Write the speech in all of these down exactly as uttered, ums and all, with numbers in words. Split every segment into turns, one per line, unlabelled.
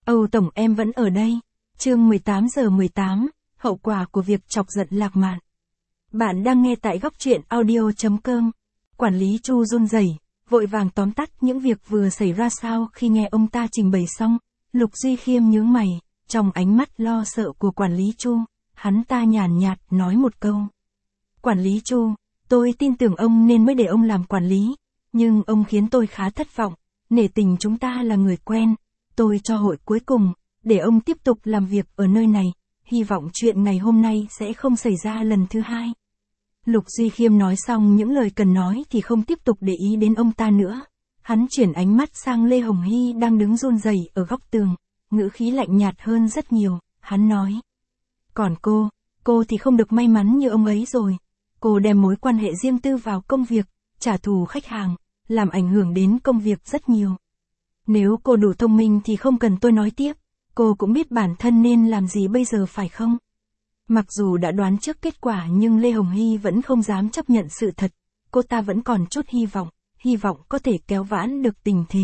Âu Tổng em vẫn ở đây. Chương mười tám giờ mười tám, hậu quả của việc chọc giận Lạc Mạn. Bạn đang nghe tại góc truyện audio chấm com. Quản lý Chu run rẩy, vội vàng tóm tắt những việc vừa xảy ra sau khi nghe ông ta trình bày xong. Lục Duy Khiêm nhướng mày, trong ánh mắt lo sợ của quản lý Chu, hắn ta nhàn nhạt nói một câu. Quản lý Chu, tôi tin tưởng ông nên mới để ông làm quản lý, nhưng ông khiến tôi khá thất vọng, nể tình chúng ta là người quen, tôi cho hội cuối cùng, để ông tiếp tục làm việc ở nơi này, hy vọng chuyện ngày hôm nay sẽ không xảy ra lần thứ hai. Lục Duy Khiêm nói xong những lời cần nói thì không tiếp tục để ý đến ông ta nữa. Hắn chuyển ánh mắt sang Lê Hồng Hy đang đứng run rẩy ở góc tường, ngữ khí lạnh nhạt hơn rất nhiều, hắn nói. Còn cô, cô thì không được may mắn như ông ấy rồi. Cô đem mối quan hệ riêng tư vào công việc, trả thù khách hàng, làm ảnh hưởng đến công việc rất nhiều. Nếu cô đủ thông minh thì không cần tôi nói tiếp, cô cũng biết bản thân nên làm gì bây giờ phải không? Mặc dù đã đoán trước kết quả nhưng Lê Hồng Hy vẫn không dám chấp nhận sự thật, cô ta vẫn còn chút hy vọng, hy vọng có thể kéo vãn được tình thế.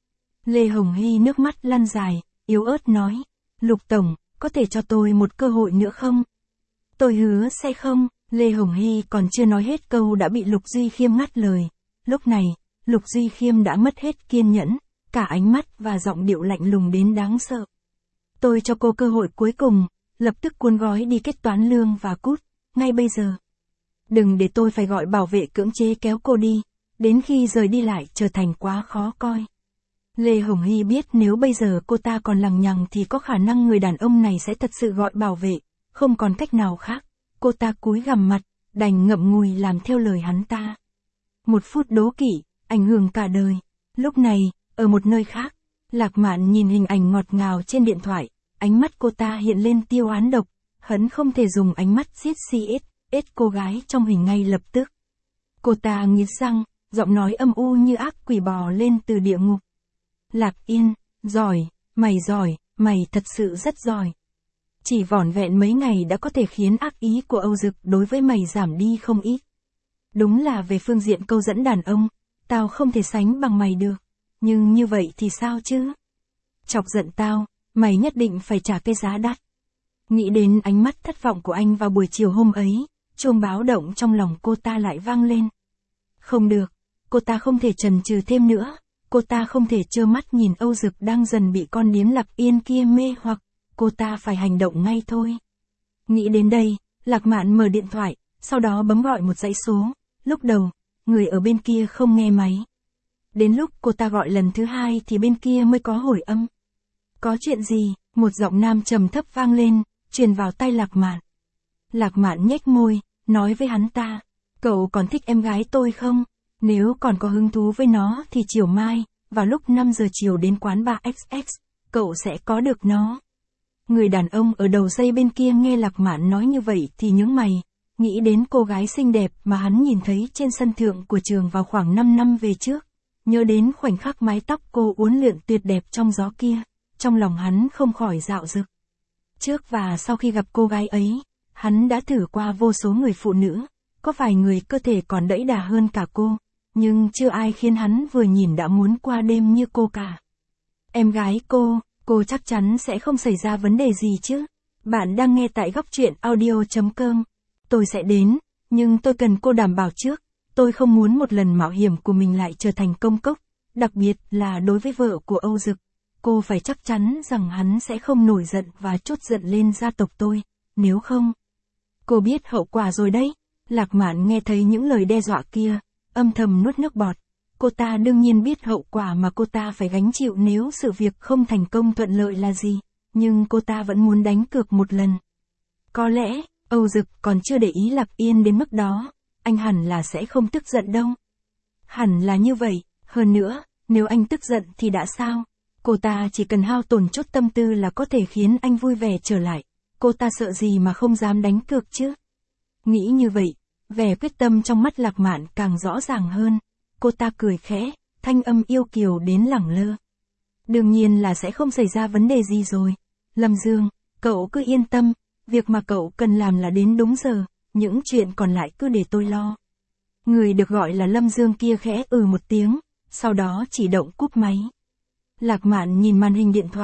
Lê Hồng Hy nước mắt lăn dài, yếu ớt nói, Lục Tổng, có thể cho tôi một cơ hội nữa không? Tôi hứa sẽ không. Lê Hồng Hy còn chưa nói hết câu đã bị Lục Duy Khiêm ngắt lời. Lúc này, Lục Duy Khiêm đã mất hết kiên nhẫn, cả ánh mắt và giọng điệu lạnh lùng đến đáng sợ. Tôi cho cô cơ hội cuối cùng, lập tức cuốn gói đi kết toán lương và cút, ngay bây giờ. Đừng để tôi phải gọi bảo vệ cưỡng chế kéo cô đi, đến khi rời đi lại trở thành quá khó coi. Lê Hồng Hy biết nếu bây giờ cô ta còn lằng nhằng thì có khả năng người đàn ông này sẽ thật sự gọi bảo vệ, không còn cách nào khác. Cô ta cúi gằm mặt, đành ngậm ngùi làm theo lời hắn ta. Một phút đố kỵ, ảnh hưởng cả đời. Lúc này, ở một nơi khác, Lạc Mạn nhìn hình ảnh ngọt ngào trên điện thoại, ánh mắt cô ta hiện lên tiêu oán độc, hắn không thể dùng ánh mắt giết xê ét, ét cô gái trong hình ngay lập tức. Cô ta nghiến răng, giọng nói âm u như ác quỷ bò lên từ địa ngục. Lạc Yên, giỏi, mày giỏi, mày thật sự rất giỏi. Chỉ vỏn vẹn mấy ngày đã có thể khiến ác ý của Âu Dực đối với mày giảm đi không ít. Đúng là về phương diện câu dẫn đàn ông, tao không thể sánh bằng mày được. Nhưng như vậy thì sao chứ? Chọc giận tao, mày nhất định phải trả cái giá đắt. Nghĩ đến ánh mắt thất vọng của anh vào buổi chiều hôm ấy, chuông báo động trong lòng cô ta lại vang lên. Không được, cô ta không thể chần chừ thêm nữa. Cô ta không thể trơ mắt nhìn Âu Dực đang dần bị con điếm Lạc Yên kia mê hoặc. Cô ta phải hành động ngay thôi. Nghĩ đến đây, Lạc Mạn mở điện thoại, sau đó bấm gọi một dãy số. Lúc đầu, người ở bên kia không nghe máy. Đến lúc cô ta gọi lần thứ hai thì bên kia mới có hồi âm. Có chuyện gì? Một giọng nam trầm thấp vang lên, truyền vào tai Lạc Mạn. Lạc Mạn nhếch môi, nói với hắn ta, cậu còn thích em gái tôi không? Nếu còn có hứng thú với nó thì chiều mai, vào lúc năm giờ chiều đến quán bar ích ích, cậu sẽ có được nó. Người đàn ông ở đầu dây bên kia nghe Lạc Mạn nói như vậy thì nhướng mày, nghĩ đến cô gái xinh đẹp mà hắn nhìn thấy trên sân thượng của trường vào khoảng năm năm về trước. Nhớ đến khoảnh khắc mái tóc cô uốn lượn tuyệt đẹp trong gió kia, trong lòng hắn không khỏi dạo dực. Trước và sau khi gặp cô gái ấy, hắn đã thử qua vô số người phụ nữ, có vài người cơ thể còn đẫy đà hơn cả cô, nhưng chưa ai khiến hắn vừa nhìn đã muốn qua đêm như cô cả. Em gái cô, cô chắc chắn sẽ không xảy ra vấn đề gì chứ. Bạn đang nghe tại góc truyện audio chấm com. Tôi sẽ đến, nhưng tôi cần cô đảm bảo trước. Tôi không muốn một lần mạo hiểm của mình lại trở thành công cốc, đặc biệt là đối với vợ của Âu Dực. Cô phải chắc chắn rằng hắn sẽ không nổi giận và trút giận lên gia tộc tôi, nếu không. Cô biết hậu quả rồi đấy. Lạc Mạn nghe thấy những lời đe dọa kia, âm thầm nuốt nước bọt. Cô ta đương nhiên biết hậu quả mà cô ta phải gánh chịu nếu sự việc không thành công thuận lợi là gì, nhưng cô ta vẫn muốn đánh cược một lần. Có lẽ, Âu Dực còn chưa để ý Lạc Yên đến mức đó, anh hẳn là sẽ không tức giận đâu. Hẳn là như vậy, hơn nữa, nếu anh tức giận thì đã sao? Cô ta chỉ cần hao tổn chút tâm tư là có thể khiến anh vui vẻ trở lại, cô ta sợ gì mà không dám đánh cược chứ? Nghĩ như vậy, vẻ quyết tâm trong mắt Lạc Mạn càng rõ ràng hơn. Cô ta cười khẽ, thanh âm yêu kiều đến lẳng lơ. Đương nhiên là sẽ không xảy ra vấn đề gì rồi. Lâm Dương, cậu cứ yên tâm, việc mà cậu cần làm là đến đúng giờ, những chuyện còn lại cứ để tôi lo. Người được gọi là Lâm Dương kia khẽ ừ một tiếng, sau đó chỉ động cúp máy. Lạc Mạn nhìn màn hình điện thoại,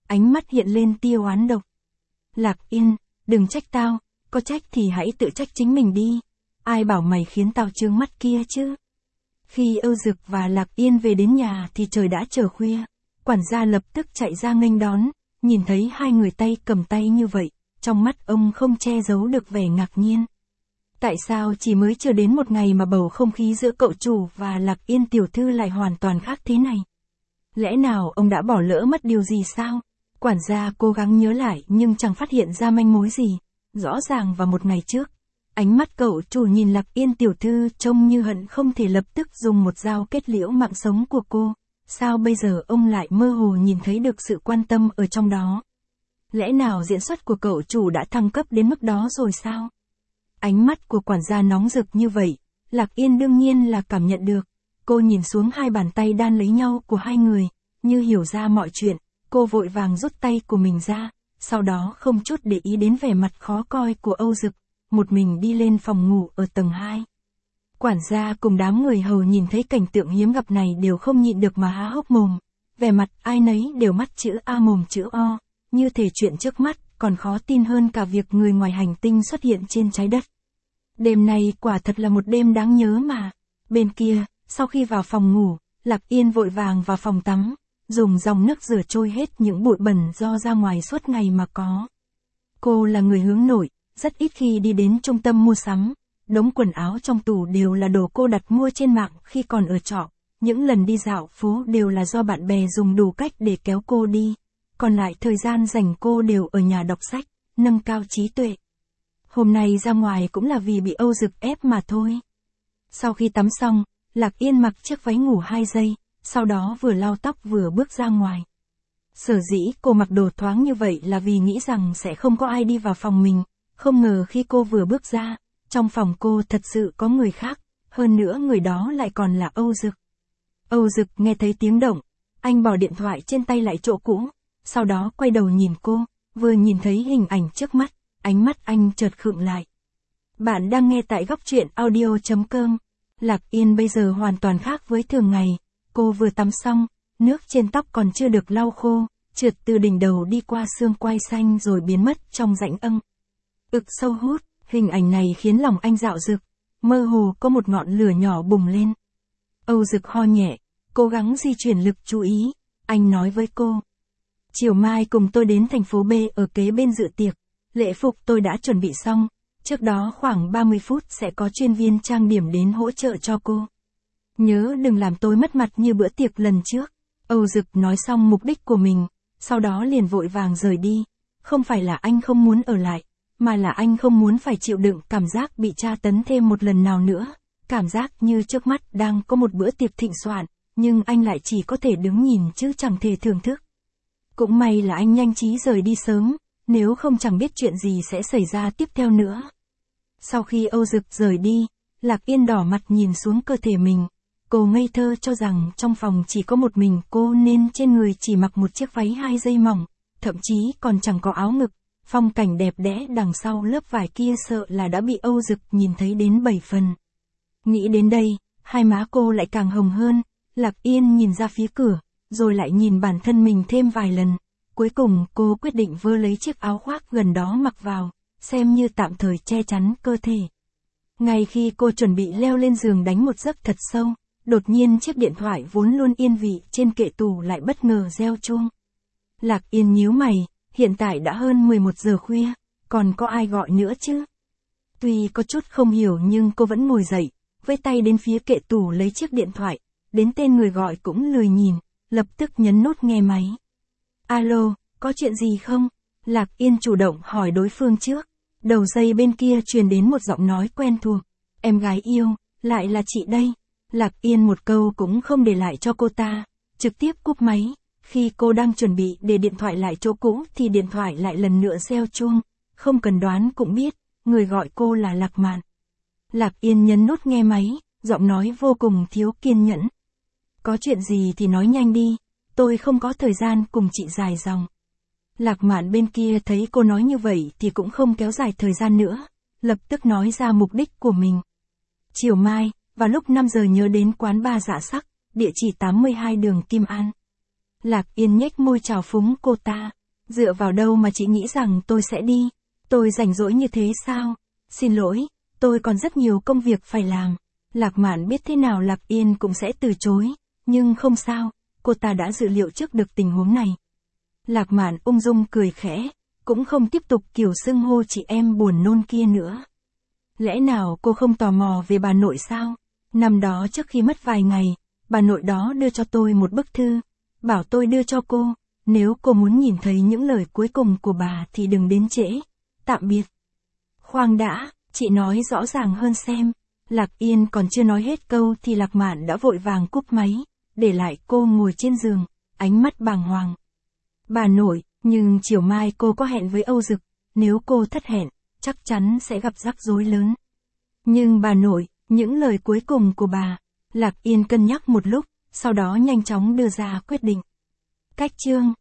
ánh mắt hiện lên tia oán độc. Lạc Yên, đừng trách tao, có trách thì hãy tự trách chính mình đi. Ai bảo mày khiến tao trướng mắt kia chứ? Khi Âu Dực và Lạc Yên về đến nhà thì trời đã trở khuya. Quản gia lập tức chạy ra nghênh đón, nhìn thấy hai người tay cầm tay như vậy, trong mắt ông không che giấu được vẻ ngạc nhiên. Tại sao chỉ mới chưa đến một ngày mà bầu không khí giữa cậu chủ và Lạc Yên tiểu thư lại hoàn toàn khác thế này? Lẽ nào ông đã bỏ lỡ mất điều gì sao? Quản gia cố gắng nhớ lại nhưng chẳng phát hiện ra manh mối gì. Rõ ràng vào một ngày trước, ánh mắt cậu chủ nhìn Lạc Yên tiểu thư trông như hận không thể lập tức dùng một dao kết liễu mạng sống của cô. Sao bây giờ ông lại mơ hồ nhìn thấy được sự quan tâm ở trong đó? Lẽ nào diễn xuất của cậu chủ đã thăng cấp đến mức đó rồi sao? Ánh mắt của quản gia nóng rực như vậy, Lạc Yên đương nhiên là cảm nhận được. Cô nhìn xuống hai bàn tay đan lấy nhau của hai người, như hiểu ra mọi chuyện, cô vội vàng rút tay của mình ra, sau đó không chút để ý đến vẻ mặt khó coi của Âu Dực, một mình đi lên phòng ngủ ở tầng hai. Quản gia cùng đám người hầu nhìn thấy cảnh tượng hiếm gặp này đều không nhịn được mà há hốc mồm, vẻ mặt ai nấy đều mắt chữ A mồm chữ O, như thể chuyện trước mắt còn khó tin hơn cả việc người ngoài hành tinh xuất hiện trên trái đất. Đêm này quả thật là một đêm đáng nhớ mà. Bên kia, sau khi vào phòng ngủ, Lạc Yên vội vàng vào phòng tắm, dùng dòng nước rửa trôi hết những bụi bẩn do ra ngoài suốt ngày mà có. Cô là người hướng nội, rất ít khi đi đến trung tâm mua sắm. Đống quần áo trong tủ đều là đồ cô đặt mua trên mạng khi còn ở trọ. Những lần đi dạo phố đều là do bạn bè dùng đủ cách để kéo cô đi. Còn lại thời gian dành cô đều ở nhà đọc sách, nâng cao trí tuệ. Hôm nay ra ngoài cũng là vì bị Âu Dực ép mà thôi. Sau khi tắm xong, Lạc Yên mặc chiếc váy ngủ hai giây, sau đó vừa lau tóc vừa bước ra ngoài. Sở dĩ cô mặc đồ thoáng như vậy là vì nghĩ rằng sẽ không có ai đi vào phòng mình, không ngờ khi cô vừa bước ra, trong phòng cô thật sự có người khác, hơn nữa người đó lại còn là Âu Dực. Âu Dực nghe thấy tiếng động, anh bỏ điện thoại trên tay lại chỗ cũ, sau đó quay đầu nhìn cô, vừa nhìn thấy hình ảnh trước mắt, ánh mắt anh chợt khựng lại. Bạn đang nghe tại góc truyện audio chấm com. Lạc Yên bây giờ hoàn toàn khác với thường ngày, cô vừa tắm xong, nước trên tóc còn chưa được lau khô, trượt từ đỉnh đầu đi qua xương quai xanh rồi biến mất trong rãnh âng. Ực sâu hút, hình ảnh này khiến lòng anh dạo dực, mơ hồ có một ngọn lửa nhỏ bùng lên. Âu Dực ho nhẹ, cố gắng di chuyển lực chú ý, anh nói với cô. Chiều mai cùng tôi đến thành phố B ở kế bên dự tiệc, lễ phục tôi đã chuẩn bị xong, trước đó khoảng ba mươi phút sẽ có chuyên viên trang điểm đến hỗ trợ cho cô. Nhớ đừng làm tôi mất mặt như bữa tiệc lần trước. Âu Dực nói xong mục đích của mình, sau đó liền vội vàng rời đi. Không phải là anh không muốn ở lại, mà là anh không muốn phải chịu đựng cảm giác bị tra tấn thêm một lần nào nữa. Cảm giác như trước mắt đang có một bữa tiệc thịnh soạn, nhưng anh lại chỉ có thể đứng nhìn chứ chẳng thể thưởng thức. Cũng may là anh nhanh trí rời đi sớm, nếu không chẳng biết chuyện gì sẽ xảy ra tiếp theo nữa. Sau khi Âu Dực rời đi, Lạc Yên đỏ mặt nhìn xuống cơ thể mình. Cô ngây thơ cho rằng trong phòng chỉ có một mình cô nên trên người chỉ mặc một chiếc váy hai dây mỏng, thậm chí còn chẳng có áo ngực. Phong cảnh đẹp đẽ đằng sau lớp vải kia sợ là đã bị Âu Dực nhìn thấy đến bảy phần. Nghĩ đến đây, hai má cô lại càng hồng hơn. Lạc Yên nhìn ra phía cửa, rồi lại nhìn bản thân mình thêm vài lần. Cuối cùng cô quyết định vơ lấy chiếc áo khoác gần đó mặc vào, xem như tạm thời che chắn cơ thể. Ngay khi cô chuẩn bị leo lên giường đánh một giấc thật sâu, đột nhiên chiếc điện thoại vốn luôn yên vị trên kệ tủ lại bất ngờ reo chuông. Lạc Yên nhíu mày, hiện tại đã hơn mười một giờ khuya, còn có ai gọi nữa chứ? Tuy có chút không hiểu nhưng cô vẫn ngồi dậy, với tay đến phía kệ tủ lấy chiếc điện thoại, đến tên người gọi cũng lười nhìn, lập tức nhấn nút nghe máy. Alo, có chuyện gì không? Lạc Yên chủ động hỏi đối phương trước. Đầu dây bên kia truyền đến một giọng nói quen thuộc. Em gái yêu, lại là chị đây. Lạc Yên một câu cũng không để lại cho cô ta, trực tiếp cúp máy. Khi cô đang chuẩn bị để điện thoại lại chỗ cũ thì điện thoại lại lần nữa reo chuông. Không cần đoán cũng biết, người gọi cô là Lạc Mạn. Lạc Yên nhấn nút nghe máy, giọng nói vô cùng thiếu kiên nhẫn. Có chuyện gì thì nói nhanh đi, tôi không có thời gian cùng chị dài dòng. Lạc Mạn bên kia thấy cô nói như vậy thì cũng không kéo dài thời gian nữa, lập tức nói ra mục đích của mình. Chiều mai, vào lúc năm giờ nhớ đến quán bar Dạ Sắc, địa chỉ tám mươi hai đường Kim An. Lạc Yên nhếch môi chào phúng cô ta, Dựa vào đâu mà chị nghĩ rằng tôi sẽ đi? Tôi rảnh rỗi như thế sao? Xin lỗi, tôi còn rất nhiều công việc phải làm. Lạc Mạn biết thế nào Lạc Yên cũng sẽ từ chối, nhưng không sao, cô ta đã dự liệu trước được tình huống này. Lạc Mạn ung dung cười khẽ, cũng không tiếp tục kiểu xưng hô chị em buồn nôn kia nữa. Lẽ nào cô không tò mò về bà nội sao? Năm đó trước khi mất vài ngày, bà nội đó đưa cho tôi một bức thư, bảo tôi đưa cho cô, nếu cô muốn nhìn thấy những lời cuối cùng của bà thì đừng đến trễ. Tạm biệt. Khoan đã, chị nói rõ ràng hơn xem. Lạc Yên còn chưa nói hết câu thì Lạc Mạn đã vội vàng cúp máy, để lại cô ngồi trên giường, ánh mắt bàng hoàng. Bà nội, nhưng chiều mai cô có hẹn với Âu Dực, nếu cô thất hẹn, chắc chắn sẽ gặp rắc rối lớn. Nhưng bà nội, những lời cuối cùng của bà, Lạc Yên cân nhắc một lúc, sau đó nhanh chóng đưa ra quyết định. Cách chương